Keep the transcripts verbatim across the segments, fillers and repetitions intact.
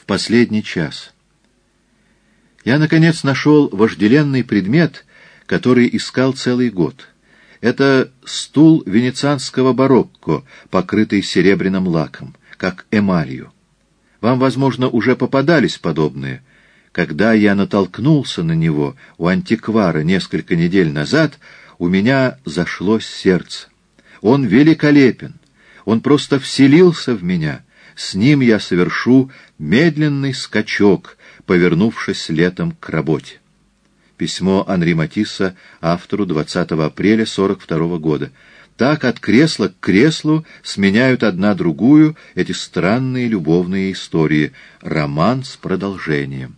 последний час. Я, наконец, нашел вожделенный предмет, который искал целый год. Это стул венецианского барокко, покрытый серебряным лаком, как эмалью. Вам, возможно, уже попадались подобные. Когда я натолкнулся на него у антиквара несколько недель назад, у меня зашлось сердце. Он великолепен, он просто вселился в меня. С ним я совершу медленный скачок, повернувшись летом к работе. Письмо Анри Матисса автору двадцатого апреля сорок второго года. Так от кресла к креслу сменяют одна другую эти странные любовные истории. Роман с продолжением.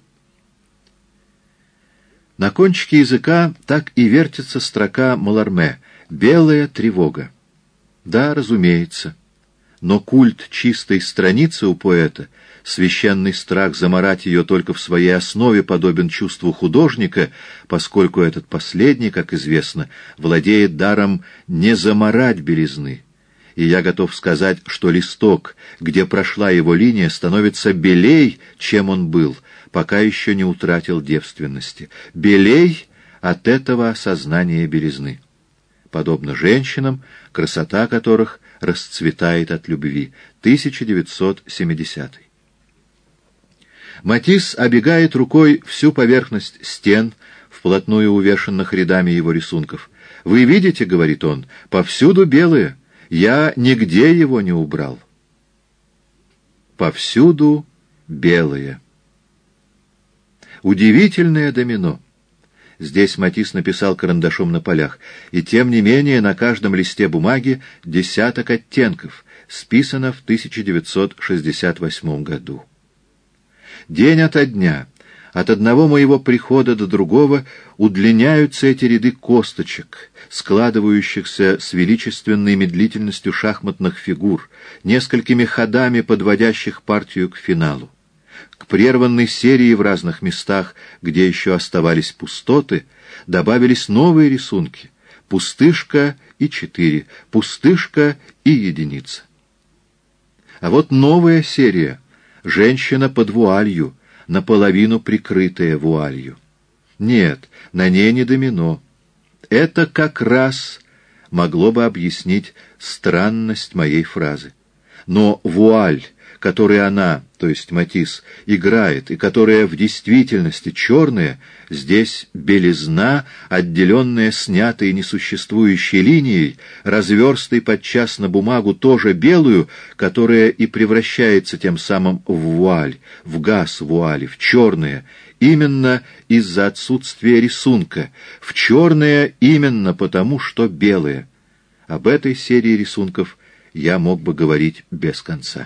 На кончике языка так и вертится строка Маларме «Белая тревога». Да, разумеется. Но культ чистой страницы у поэта, священный страх замарать ее только в своей основе подобен чувству художника, поскольку этот последний, как известно, владеет даром не замарать белизны. И я готов сказать, что листок, где прошла его линия, становится белей, чем он был, пока еще не утратил девственности. Белей от этого осознания белизны. Подобно женщинам, красота которых расцветает от любви. тысяча девятьсот семидесятый. Матисс обегает рукой всю поверхность стен, вплотную увешанных рядами его рисунков. «Вы видите, — говорит он, — повсюду белые. Я нигде его не убрал». Повсюду белые. Удивительное домино. Здесь Матисс написал карандашом на полях, и тем не менее на каждом листе бумаги десяток оттенков, списано в тысяча девятьсот шестьдесят восьмом году. День ото дня, от одного моего прихода до другого, удлиняются эти ряды косточек, складывающихся с величественной медлительностью шахматных фигур, несколькими ходами подводящих партию к финалу. К прерванной серии в разных местах, где еще оставались пустоты, добавились новые рисунки — пустышка и четыре, пустышка и единица. А вот новая серия — женщина под вуалью, наполовину прикрытая вуалью. Нет, на ней не домино. Это как раз могло бы объяснить странность моей фразы. Но вуаль, которой она, то есть Матисс, играет, и которая в действительности черная, здесь белизна, отделенная снятой несуществующей линией, разверстой подчас на бумагу тоже белую, которая и превращается тем самым в вуаль, в газ вуали, в черное, именно из-за отсутствия рисунка, в черное именно потому, что белое. Об этой серии рисунков я мог бы говорить без конца.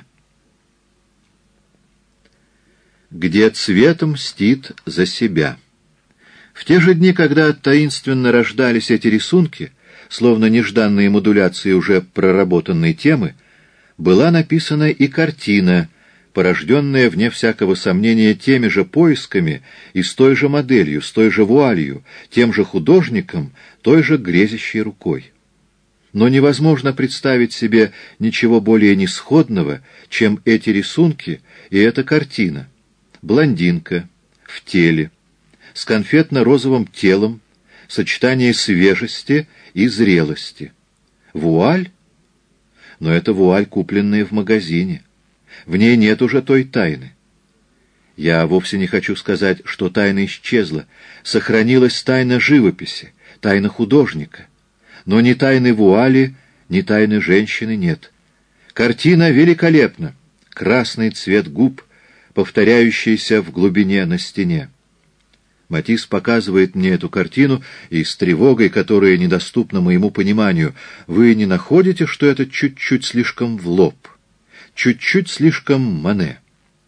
Где цвет мстит за себя. В те же дни, когда таинственно рождались эти рисунки, словно нежданные модуляции уже проработанной темы, была написана и картина, порожденная, вне всякого сомнения, теми же поисками и с той же моделью, с той же вуалью, тем же художником, той же грезящей рукой. Но невозможно представить себе ничего более несходного, чем эти рисунки и эта картина. Блондинка, в теле, с конфетно-розовым телом, сочетание свежести и зрелости. Вуаль? Но это вуаль, купленная в магазине. В ней нет уже той тайны. Я вовсе не хочу сказать, что тайна исчезла. Сохранилась тайна живописи, тайна художника. Но ни тайны вуали, ни тайны женщины нет. Картина великолепна. Красный цвет губ, повторяющийся в глубине на стене. Матисс показывает мне эту картину, и с тревогой, которая недоступна моему пониманию: вы не находите, что это чуть-чуть слишком в лоб, чуть-чуть слишком Мане?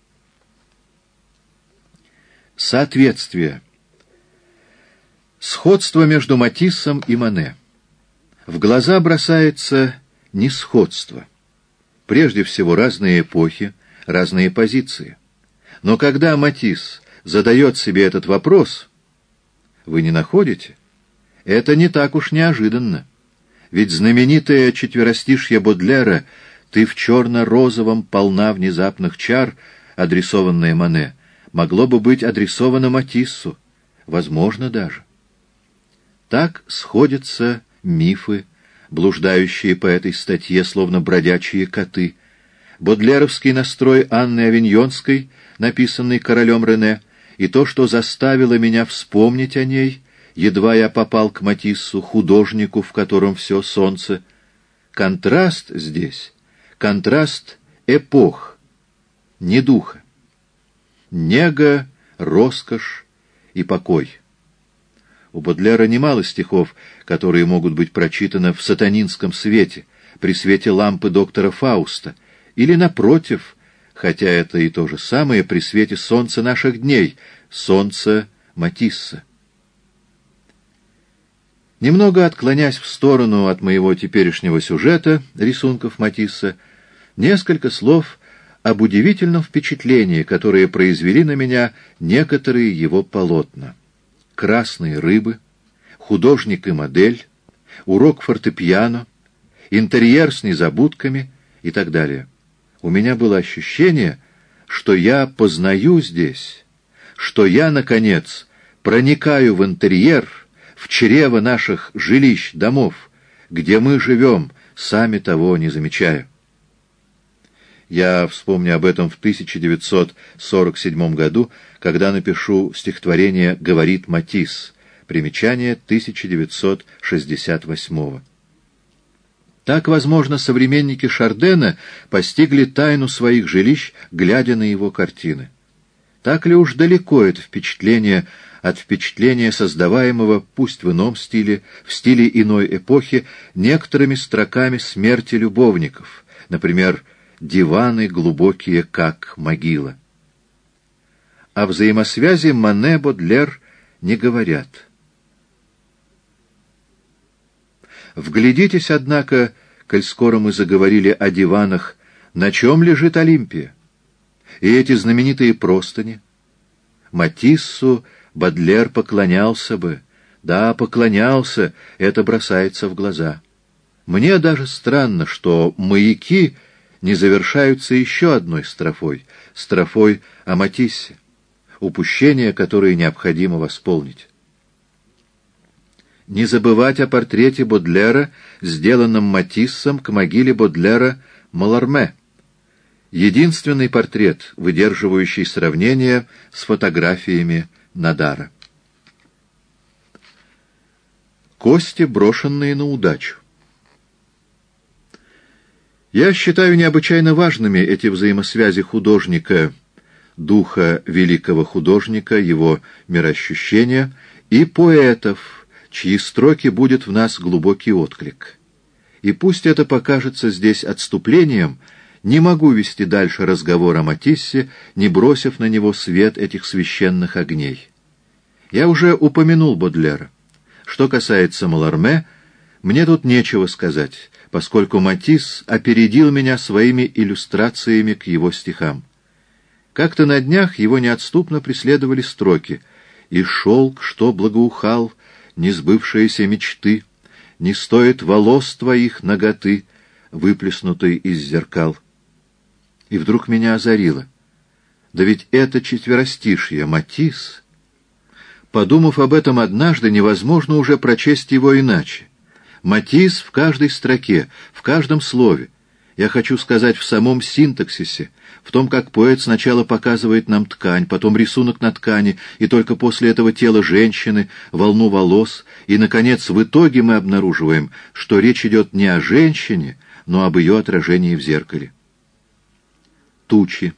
Соответствие. Сходство между Матиссом и Мане. В глаза бросается несходство. Прежде всего, разные эпохи, разные позиции. Но когда Матисс задает себе этот вопрос, вы не находите? Это не так уж неожиданно. Ведь знаменитое четверостишье Бодлера «Ты в черно-розовом полна внезапных чар» адресованное Мане, могло бы быть адресовано Матиссу, возможно даже. Так сходятся мифы, блуждающие по этой статье, словно бродячие коты. Бодлеровский настрой Анны Авиньонской, написанный королем Рене, и то, что заставило меня вспомнить о ней, едва я попал к Матиссу, художнику, в котором все солнце. Контраст здесь, контраст эпох, не духа. Нега, роскошь и покой. У Бодлера немало стихов, которые могут быть прочитаны в сатанинском свете, при свете лампы доктора Фауста, или, напротив, хотя это и то же самое, при свете солнца наших дней, солнца Матисса. Немного отклонясь в сторону от моего теперешнего сюжета, рисунков Матисса, несколько слов об удивительном впечатлении, которое произвели на меня некоторые его полотна. «Красные рыбы», «Художник и модель», «Урок фортепиано», «Интерьер с незабудками» и так далее. У меня было ощущение, что я познаю здесь, что я, наконец, проникаю в интерьер, в чрево наших жилищ, домов, где мы живем, сами того не замечая. Я вспомню об этом в тысяча девятьсот сорок седьмом году, когда напишу стихотворение «Говорит Матисс», примечание тысяча девятьсот шестьдесят восьмого. Так, возможно, современники Шардена постигли тайну своих жилищ, глядя на его картины. Так ли уж далеко это впечатление от впечатления, создаваемого, пусть в ином стиле, в стиле иной эпохи, некоторыми строками смерти любовников, например, «Диваны глубокие, как могила». О взаимосвязи Мане, Бодлер не говорят. Вглядитесь, однако, коль скоро мы заговорили о диванах, на чем лежит Олимпия? И эти знаменитые простыни? Матиссу Бодлер поклонялся бы. Да, поклонялся, это бросается в глаза. Мне даже странно, что «Маяки» не завершаются еще одной строфой, строфой о Матиссе, упущение, которое необходимо восполнить. Не забывать о портрете Бодлера, сделанном Матиссом к могиле Бодлера Маларме. Единственный портрет, выдерживающий сравнение с фотографиями Надара. Кости, брошенные на удачу. Я считаю необычайно важными эти взаимосвязи художника, духа великого художника, его мироощущения, и поэтов, чьи строки будет в нас глубокий отклик. И пусть это покажется здесь отступлением, не могу вести дальше разговор о Матиссе, не бросив на него свет этих священных огней. Я уже упомянул Бодлера. Что касается Маларме, мне тут нечего сказать, поскольку Матисс опередил меня своими иллюстрациями к его стихам. Как-то на днях его неотступно преследовали строки: «И шелк, что благоухал, несбывшиеся мечты, не стоит волос твоих наготы, выплеснутой из зеркал». И вдруг меня озарило. Да ведь это четверостишье, Матисс. Подумав об этом однажды, невозможно уже прочесть его иначе. Матисс в каждой строке, в каждом слове. Я хочу сказать, в самом синтаксисе, в том, как поэт сначала показывает нам ткань, потом рисунок на ткани, и только после этого тело женщины, волну волос, и, наконец, в итоге мы обнаруживаем, что речь идет не о женщине, но об ее отражении в зеркале. Тучи.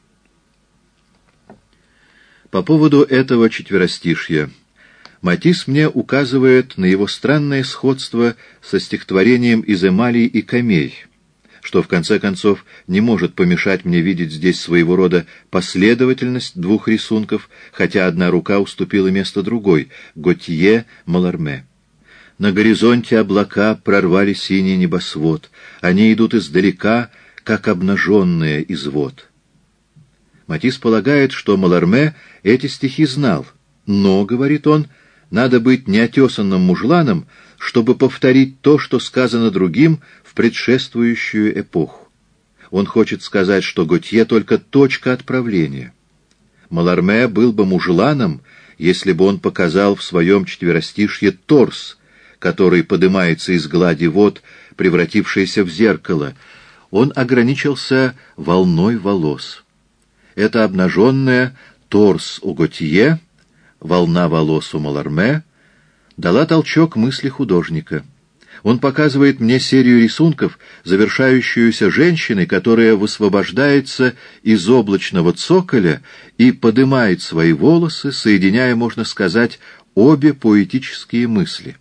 По поводу этого четверостишья. Матисс мне указывает на его странное сходство со стихотворением из эмалий и камей, что в конце концов не может помешать мне видеть здесь своего рода последовательность двух рисунков, хотя одна рука уступила место другой — Готье, Маларме. На горизонте облака прорвали синий небосвод, они идут издалека, как обнаженные извод. Матисс полагает, что Маларме эти стихи знал, но, говорит он, надо быть неотесанным мужланом, чтобы повторить то, что сказано другим в предшествующую эпоху. Он хочет сказать, что Готье только точка отправления. Маларме был бы мужланом, если бы он показал в своем четверостишье торс, который подымается из глади вод, превратившийся в зеркало. Он ограничился волной волос. Это обнаженная торс у Готье, волна волос у Маларме, дала толчок мысли художника. Он показывает мне серию рисунков, завершающуюся женщиной, которая высвобождается из облачного цоколя и подымает свои волосы, соединяя, можно сказать, обе поэтические мысли.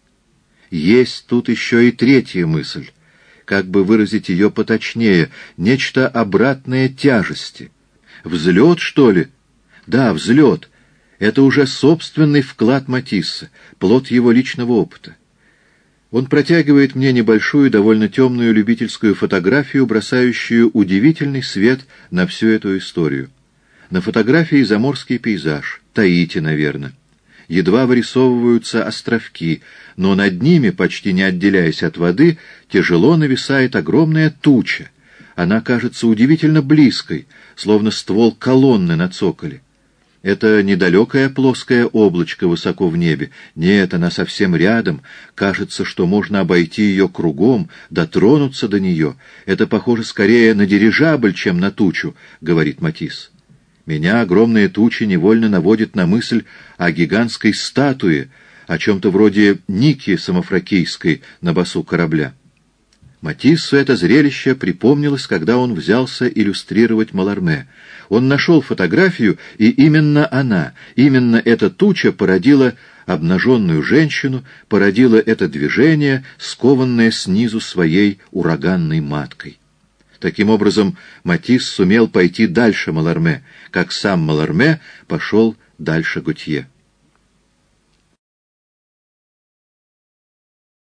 Есть тут еще и третья мысль, как бы выразить ее поточнее, нечто обратное тяжести. Взлет, что ли? Да, взлет. Это уже собственный вклад Матисса, плод его личного опыта. Он протягивает мне небольшую, довольно темную любительскую фотографию, бросающую удивительный свет на всю эту историю. На фотографии заморский пейзаж, Таити, наверное. Едва вырисовываются островки, но над ними, почти не отделяясь от воды, тяжело нависает огромная туча. Она кажется удивительно близкой, словно ствол колонны на цоколе. Это недалекое плоское облачко высоко в небе. Нет, она совсем рядом. Кажется, что можно обойти ее кругом, дотронуться до нее. Это похоже скорее на дирижабль, чем на тучу, — говорит Матисс. Меня огромные тучи невольно наводят на мысль о гигантской статуе, о чем-то вроде Ники самофракийской на босу корабля. Матиссу это зрелище припомнилось, когда он взялся иллюстрировать Маларме. Он нашел фотографию, и именно она, именно эта туча породила обнаженную женщину, породила это движение, скованное снизу своей ураганной маткой. Таким образом, Матисс сумел пойти дальше Маларме, как сам Маларме пошел дальше Готье.